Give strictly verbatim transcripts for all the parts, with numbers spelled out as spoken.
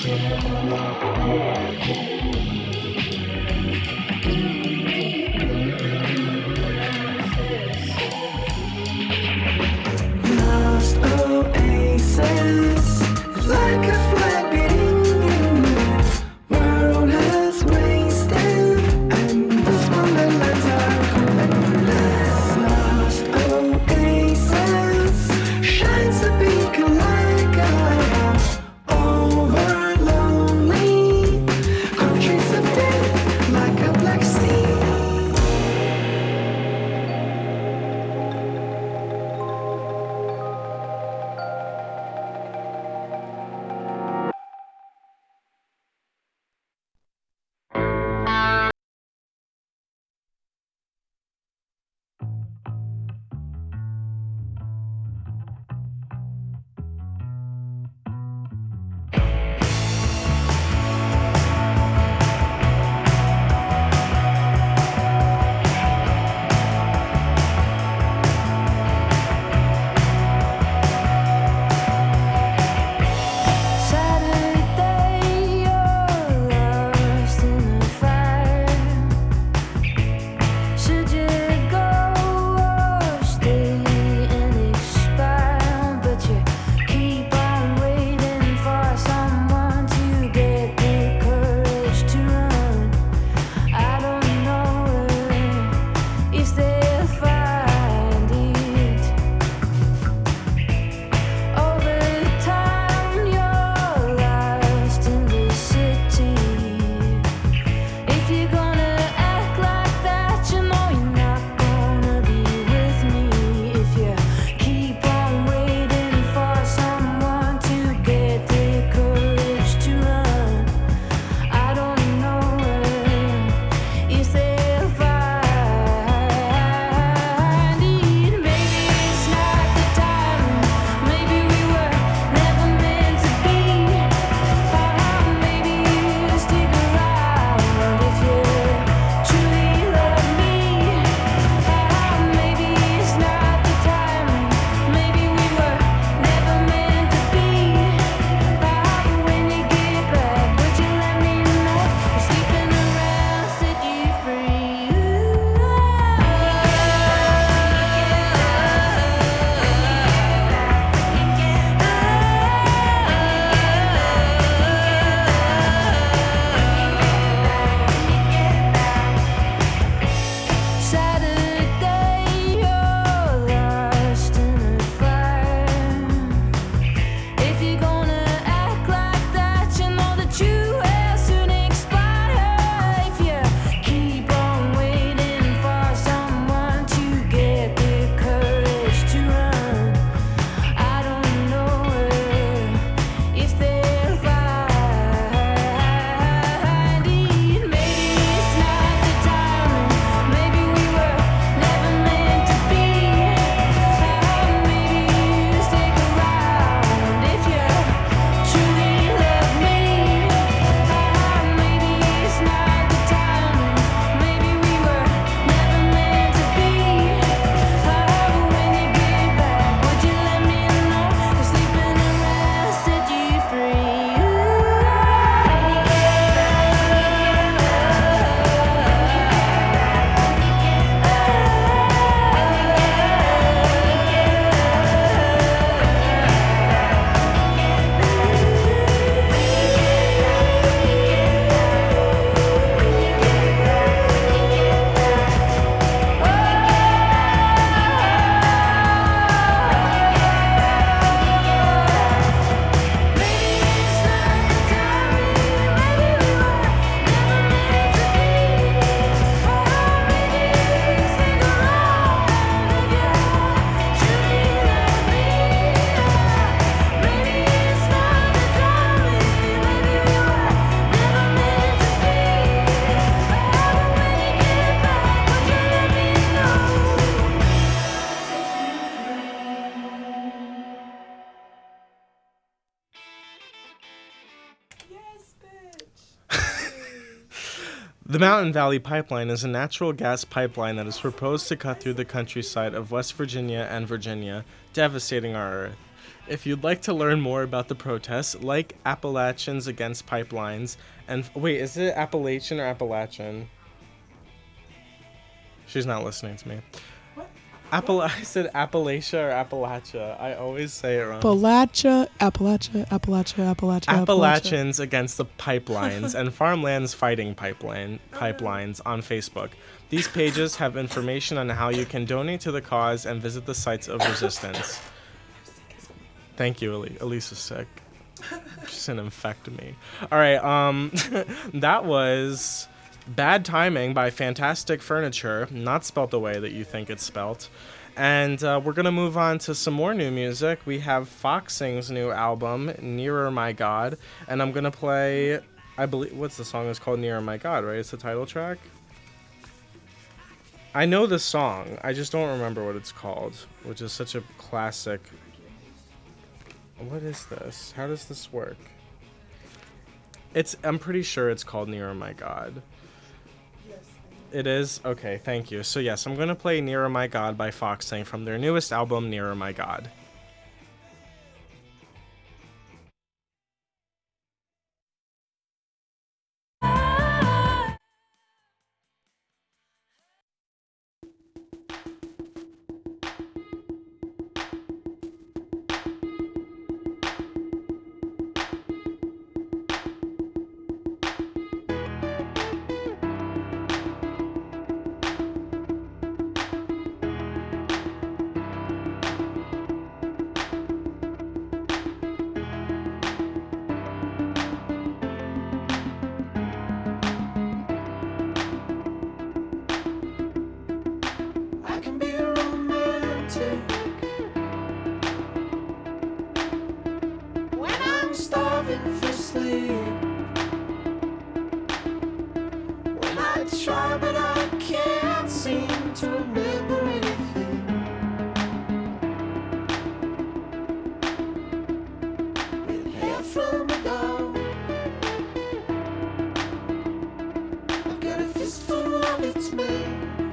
Lost oasis, like a flag beating in the world has wasted, and the wonderlands are commonless. Lost oasis shines a beacon like a over lonely countries of death, like a black sea. Saturday, you're lost in the fire. Should you go or stay and expire? But you keep on waiting for someone to get the courage to run. I don't know if they'll find it. Over time, you're lost in the city. If you're gonna act like that, you know you're not gonna be with me. If you keep on waiting for someone to get the courage to run, I don't know if they'll find it. Maybe it's not the time. Maybe we were never meant to be. Uh, maybe you stick around if you truly love me. Uh, maybe it's not the time. Maybe we were never meant to be. Uh, when you get back, would you let me know? I'm sleeping around, set you Saturday, you're lost in the fire. If you're gonna act like that, you know that you will soon expire. If you keep on waiting for someone to get the courage to run, I don't know if they'll find it. Maybe it's not the time. Maybe we were never meant to be. Uh, maybe you stick around if you truly love me. Uh, maybe it's not the time. Maybe we were never meant to be. Uh, when you get back, would you let me know? I'm sleeping around, set you free. The Mountain Valley Pipeline is a natural gas pipeline that is proposed to cut through the countryside of West Virginia and Virginia, devastating our Earth. If you'd like to learn more about the protests, like Appalachians Against Pipelines, and wait, is it Appalachian or Appalachian? She's not listening to me. What? Appala- I said Appalachia or Appalachia. I always say it wrong. Appalachia, Appalachia, Appalachia, Appalachia, Appalachians Against the Pipelines and Farmlands Fighting Pipeline Pipelines on Facebook. These pages have information on how you can donate to the cause and visit the sites of resistance. Thank you, Elise. Elise is sick. She's gonna infect me. All right, um, that was Bad Timing by Fantastic Furniture, not spelt the way that you think it's spelt. And uh, we're gonna move on to some more new music. We have Foxing's new album, Nearer My God, and I'm gonna play, I believe, what's the song? It's called Nearer My God, right? It's the title track. I know the song, I just don't remember what it's called, which is such a classic. What is this? How does this work? It's, I'm pretty sure it's called Nearer My God. Yes. It is? Okay, thank you. So yes, I'm going to play Nearer My God by Foxing from their newest album, Nearer My God. I can be romantic when I'm starving for sleep. When I try but I can't seem to remember anything. With hair from a dog, I've got a fistful of its mane.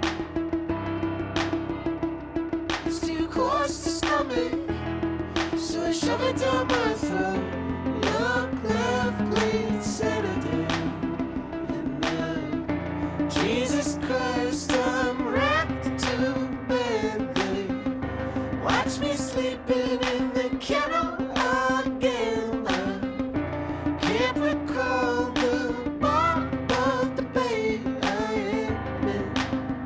It's too coarse to stomach, so I shove it down my throat. Look left, bleed Saturday, and then Jesus Christ, I'm wrapped to bed. They watch me sleeping in the kennel again. I can't recall the bark of the bay I am in.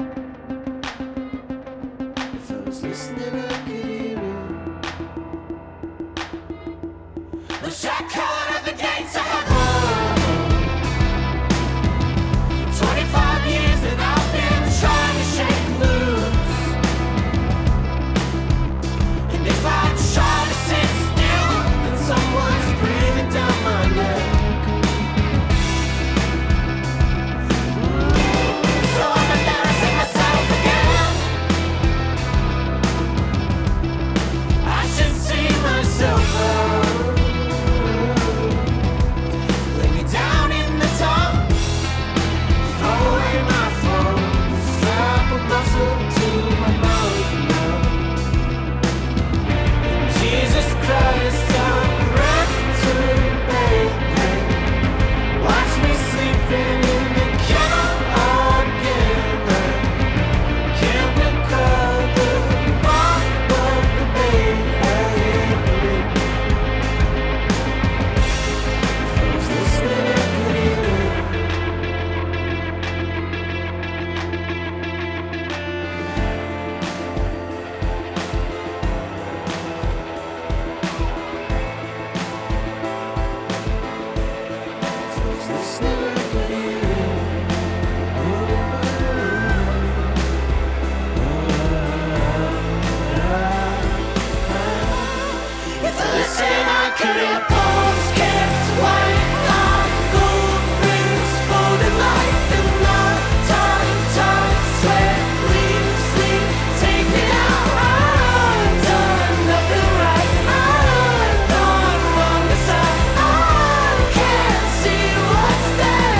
If I was listening, I could hear it. The shotgun at the gates of heaven. Twenty-five years and I've been trying to shake loose. And if I try to sit still, then someone's breathing down my neck. So I'm embarrassing myself again. I should see myself out. Lay me down in the tub, throw away my phone, strap a muzzle to my mouth now. And Jesus Christ, I'm wrapped to bed. Watch me sleeping in the kennel again. I can't recall the bark of the bay I am in. If I was listening, I could hear it. If I was listening, I could hear it. If I listen, I could hear poems kept white hot gold rings folded like the night time time sweat leaves sleep take me out. I've done nothing right. I've gone wrong beside. I can't see what's there.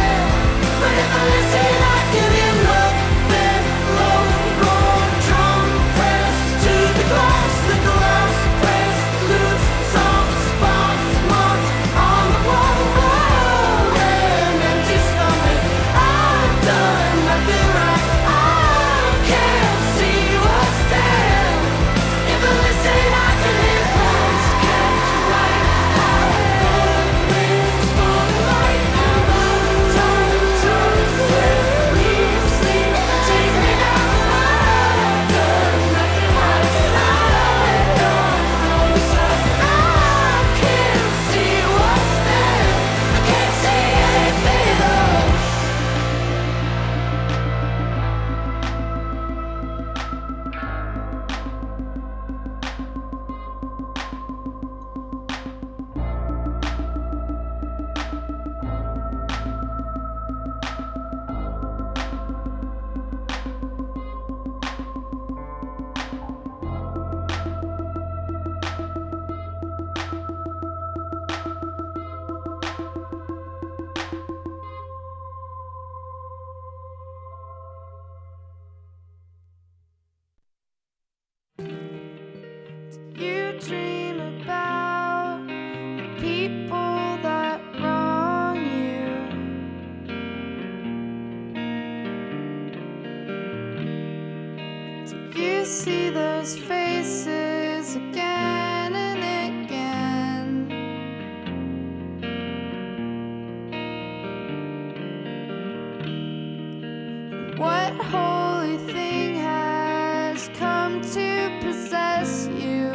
those faces again and again. What holy thing has come to possess you?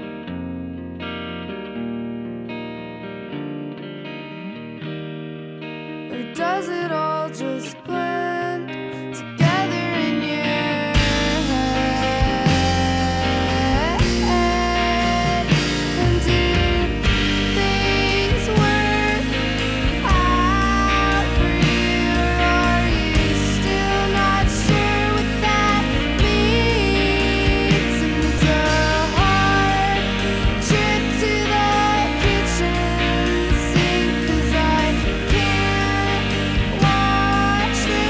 Or does it all just blend together in your head? And did things work out for you? Or are you still not sure what that means? And it's a hard trip to the kitchen sink, 'cause I can't watch the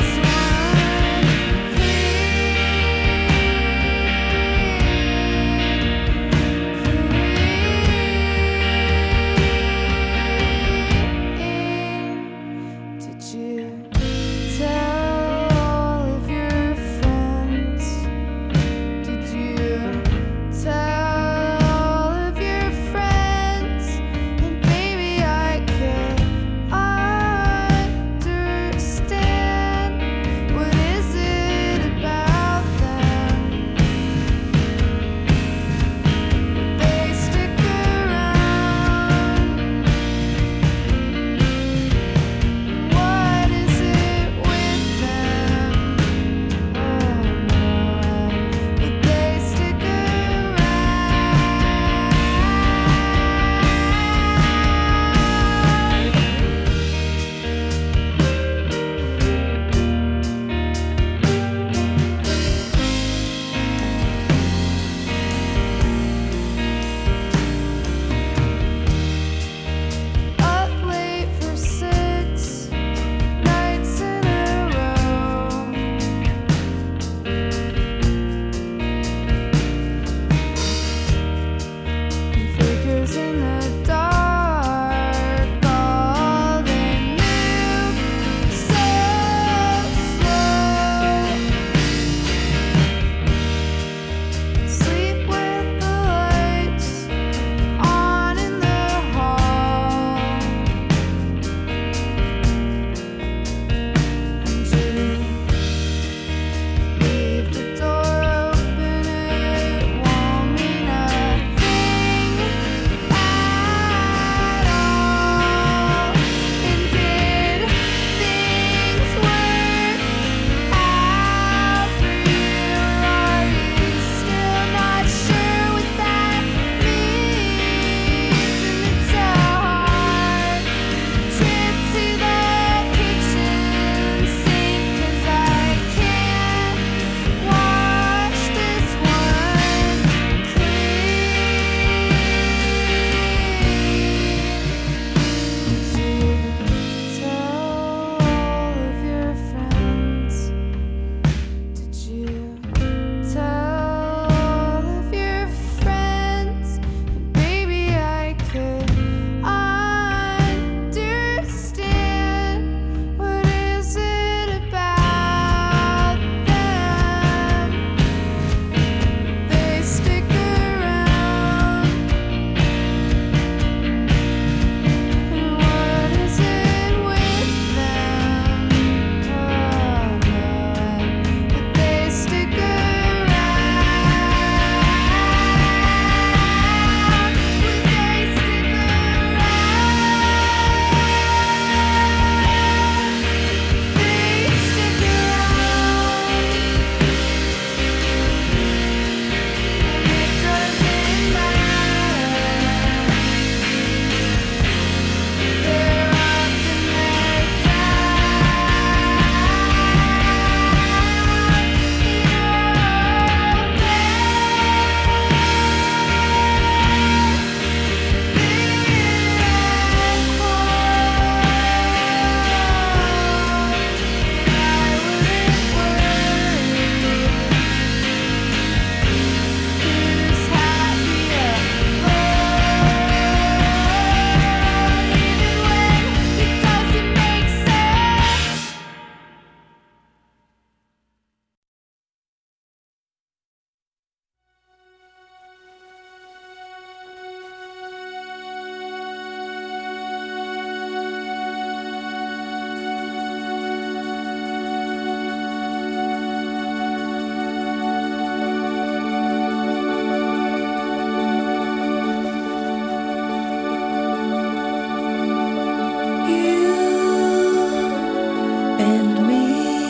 and me,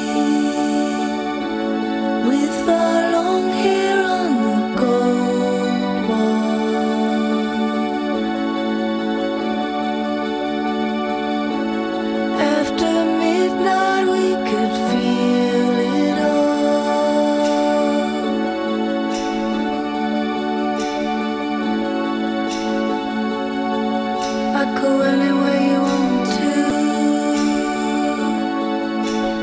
with our long hair on the gold wall. After midnight we could feel it all. I'd go anywhere you want to.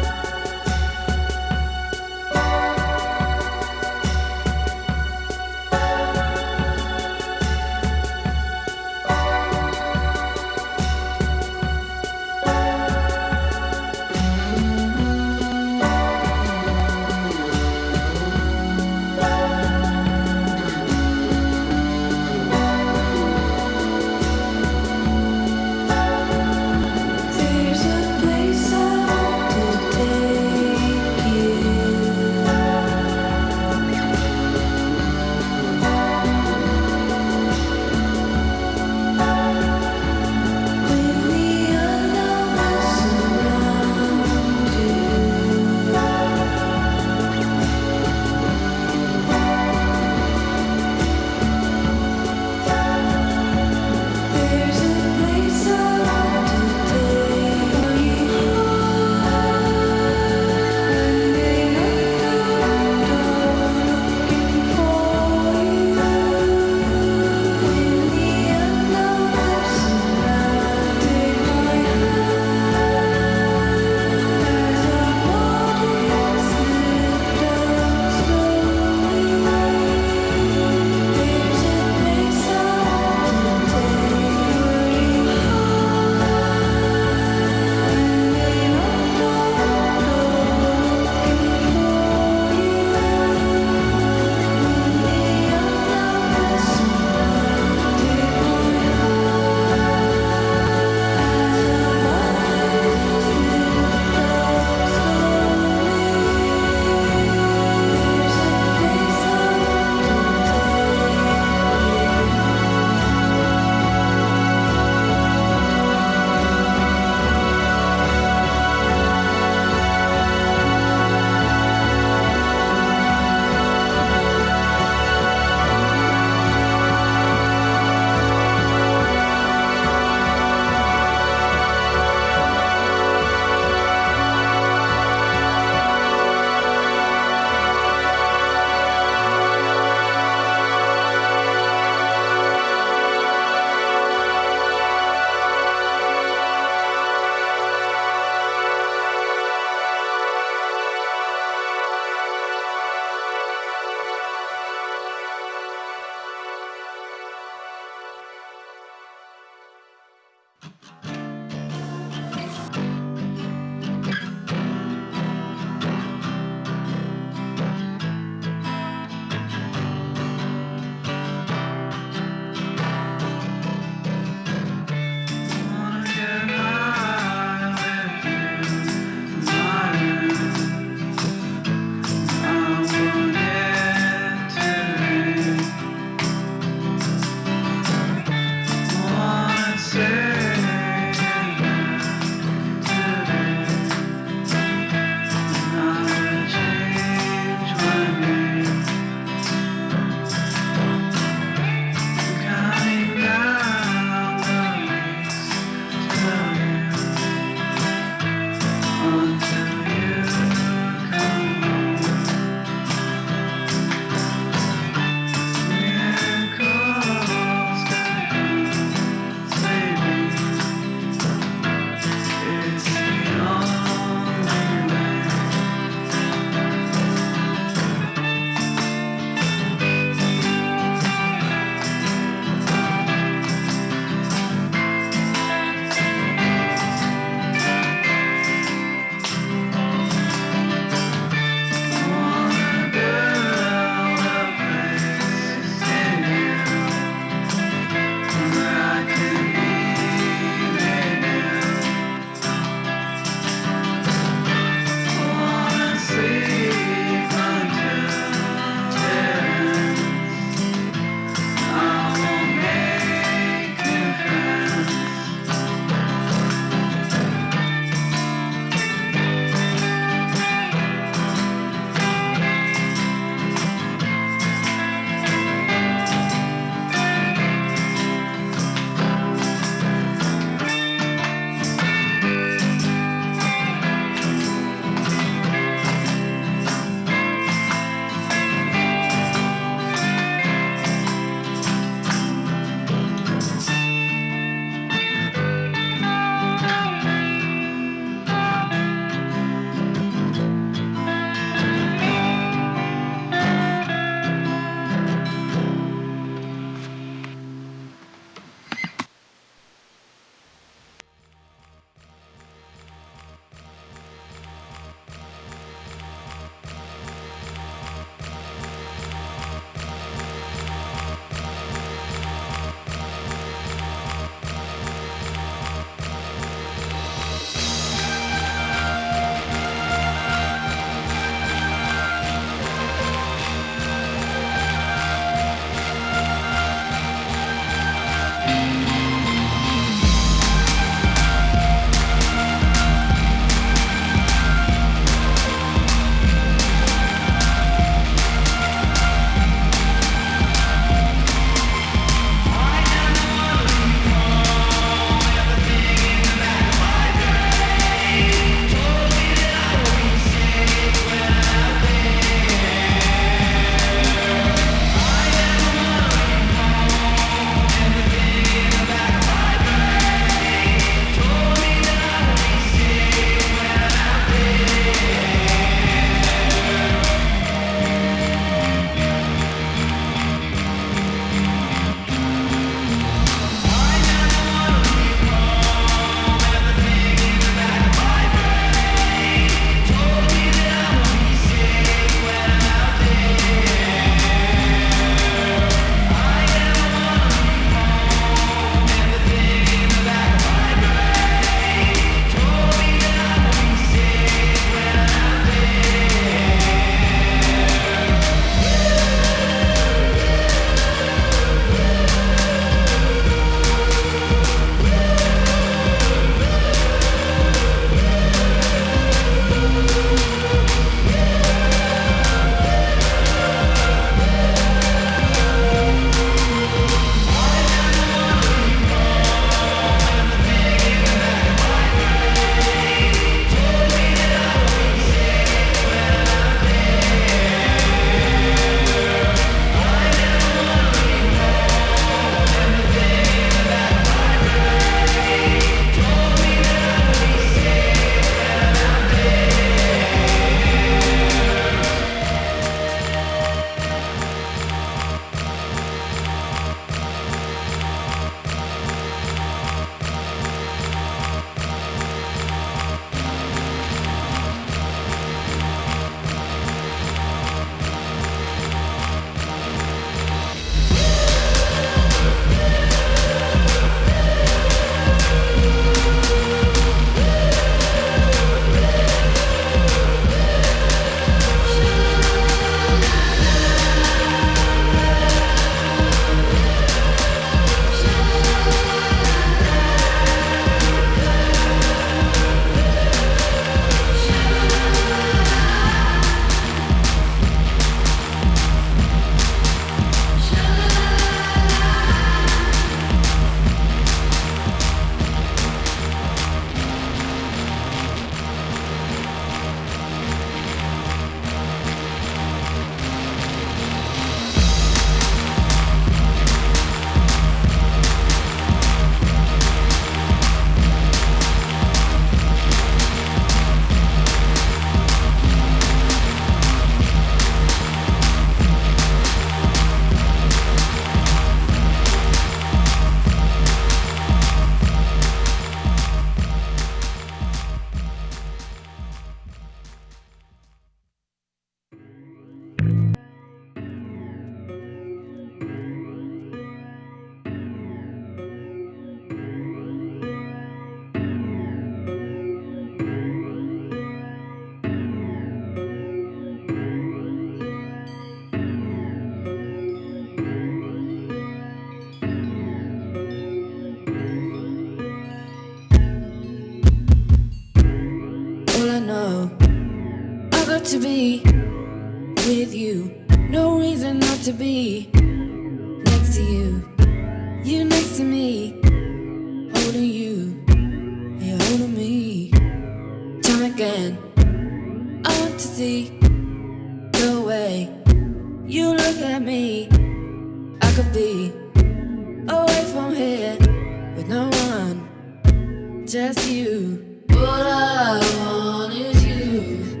to be next to you, you next to me, holding you, you're holding me. Time again, I want to see the way you look at me. I could be away from here with no one, just you. All I want is you.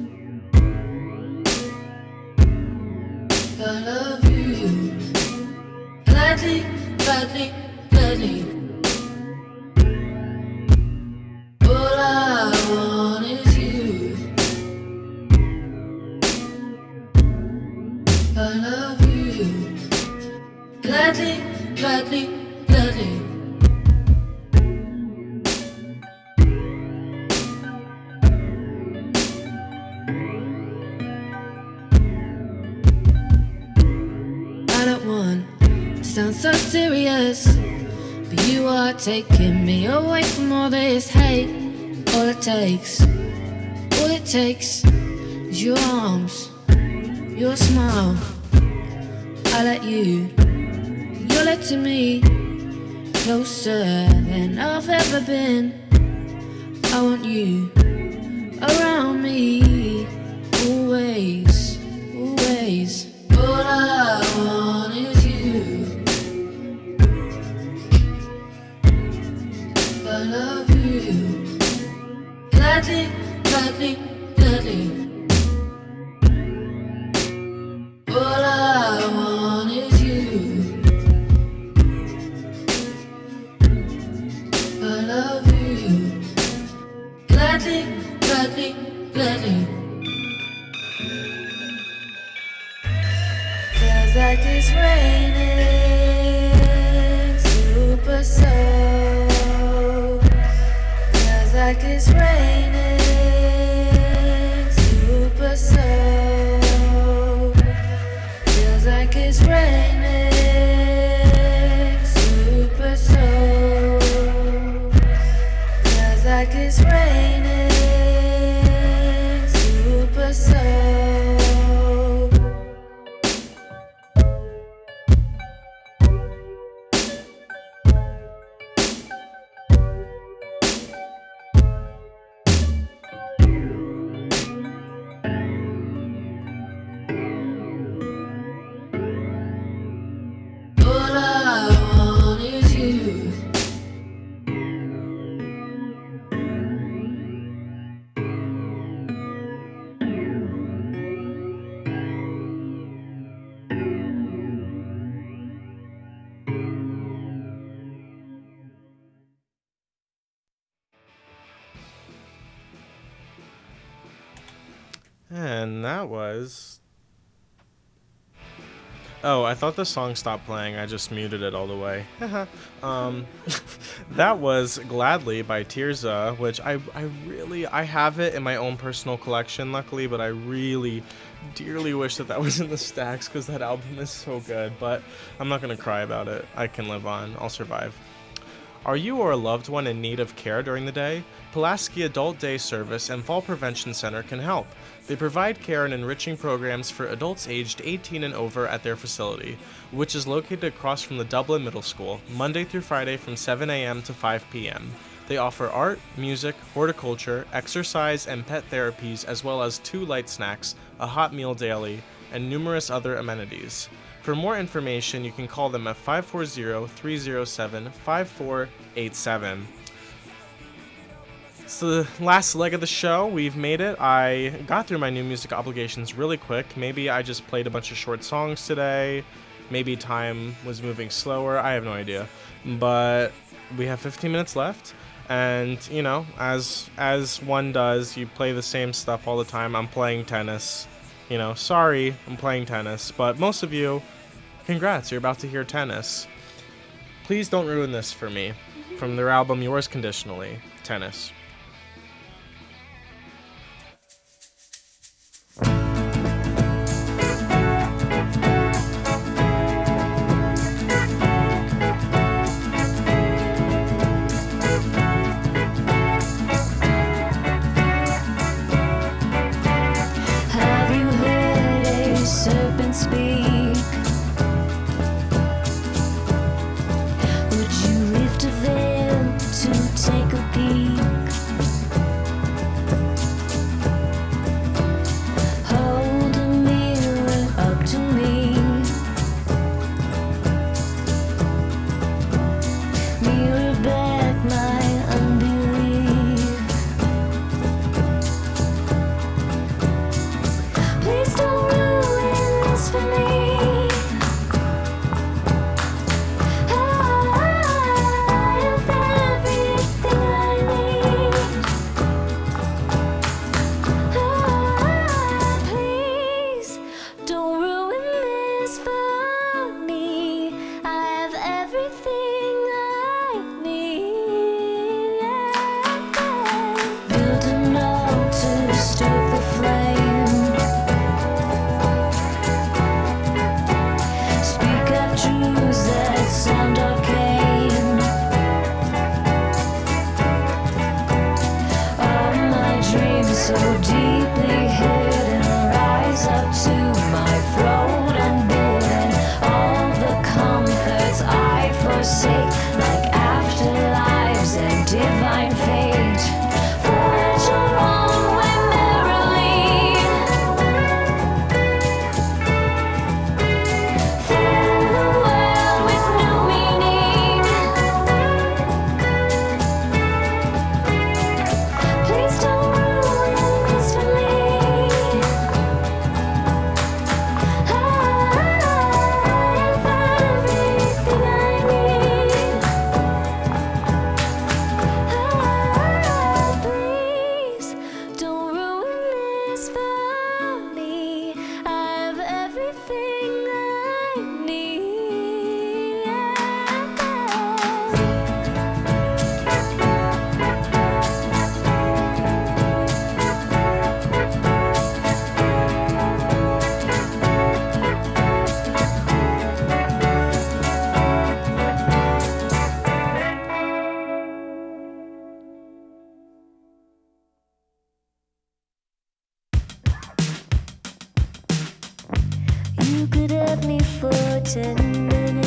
I love you. Gladly, gladly, gladly. All I want is you. I love you. Gladly, gladly, gladly. I don't want to sound so serious, but you are taking me away from all this hate. All it takes, all it takes is your arms, your smile. I let you, you're letting me closer than I've ever been. I want you around me, always, always. All I want is you. I love you. Gladly, gladly, gladly. All I want is you. I love you. Gladly, gladly, gladly. Feels like it's raining, super slow. Feels like it's raining, super slow. Feels like it's raining, super slow. Feels like it's raining, super slow. All I want is you. And that was. Oh, I thought the song stopped playing. I just muted it all the way. um, that was Gladly by Tirza, which I, I really, I have it in my own personal collection, luckily, but I really dearly wish that that was in the stacks because that album is so good, but I'm not going to cry about it. I can live on. I'll survive. Are you or a loved one in need of care during the day? Pulaski Adult Day Service and Fall Prevention Center can help. They provide care and enriching programs for adults aged eighteen and over at their facility, which is located across from the Dublin Middle School, Monday through Friday from seven a.m. to five p.m. They offer art, music, horticulture, exercise, and pet therapies, as well as two light snacks, a hot meal daily, and numerous other amenities. For more information, you can call them at five four zero, three zero seven, five four eight seven. It's the last leg of the show. We've made it. I got through my new music obligations really quick. Maybe I just played a bunch of short songs today. Maybe time was moving slower. I have no idea. But we have fifteen minutes left. And, you know, as as one does, you play the same stuff all the time. I'm playing tennis. You know, sorry, I'm playing tennis. But most of you, congrats, you're about to hear tennis. Please don't ruin this for me. From their album Yours Conditionally, Tennis. Have you heard a serpent speak? mirror back my unbelief. Please don't ruin this for me. I have everything I need. Ah, please don't ruin this for me. I have everything I need. Build a note to stoke the flame. Speak of truths that sound arcane. All my dreams so deeply hidden rise up to my throat unbidden. All the comforts I forsake, like afterlives and divine fate. Forge your own way merrily. Fill the world with new meaning. Please don't ruin this for me. I have everything I need. Please don't ruin this for me. I have everything I need. You could have me for ten minutes.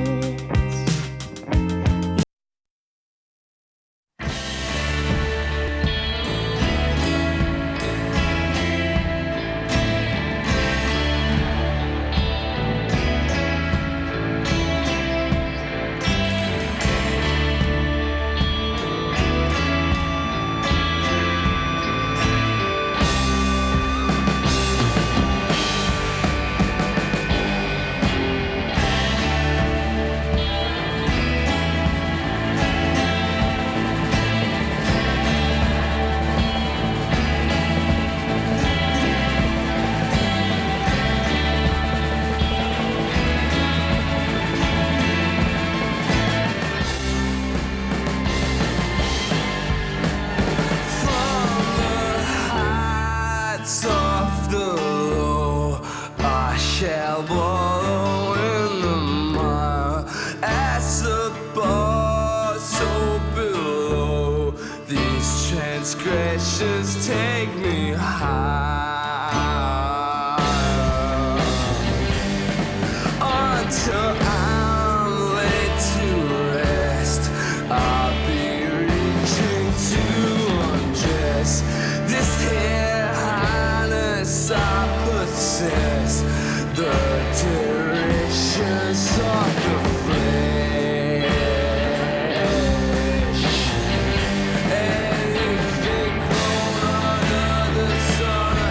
Heights of the low, I shall wallow in the mire. As above, so below, these transgressions take me higher. Until I'm laid to rest, I'll be reaching to undress this here highness I possess, the directions of the flesh. Anything grown under the sun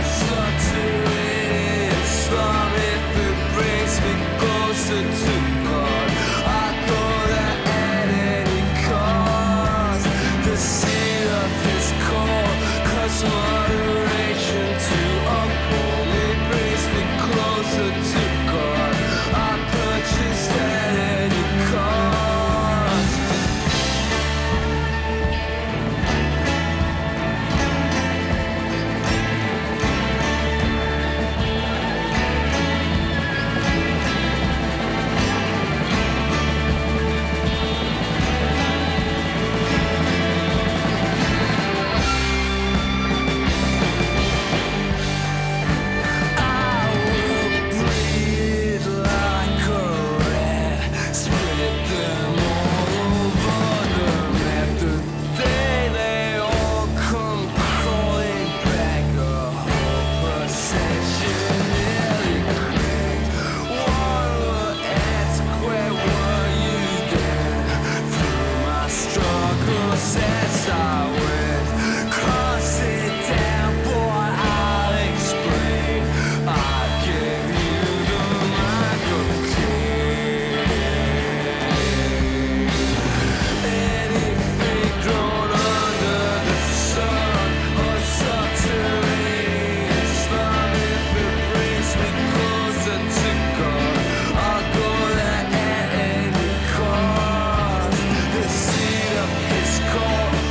says I would cross it down, boy, I'll explain. I'll give you the microchip. Anything grown under the sun or subterranean slum, if it brings me closer to God, I'll go there at any cost. The seed of his call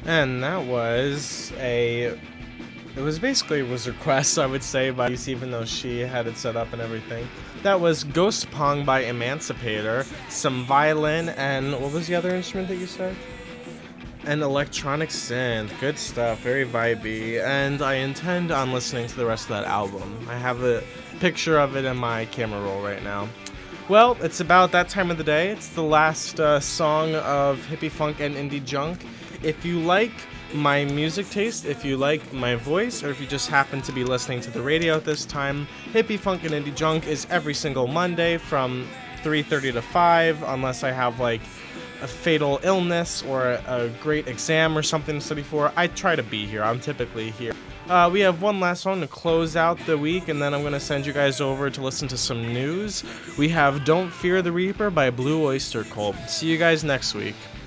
And that was a... It was basically it was a request, I would say, by Lisa, even though she had it set up and everything. That was Ghost Pong by Emancipator, some violin, and what was the other instrument that you said? An electronic synth. Good stuff, very vibey. And I intend on listening to the rest of that album. I have a picture of it in my camera roll right now. Well, it's about that time of the day. It's the last uh, song of Hippie Funk and Indie Junk. If you like my music taste, if you like my voice, or if you just happen to be listening to the radio at this time, Hippie Funk and Indie Junk is every single Monday from three thirty to five, unless I have like a fatal illness or a, a great exam or something to study for. I try to be here. I'm typically here. Uh, we have one last song to close out the week, and then I'm going to send you guys over to listen to some news. We have Don't Fear the Reaper by Blue Oyster Cult. See you guys next week.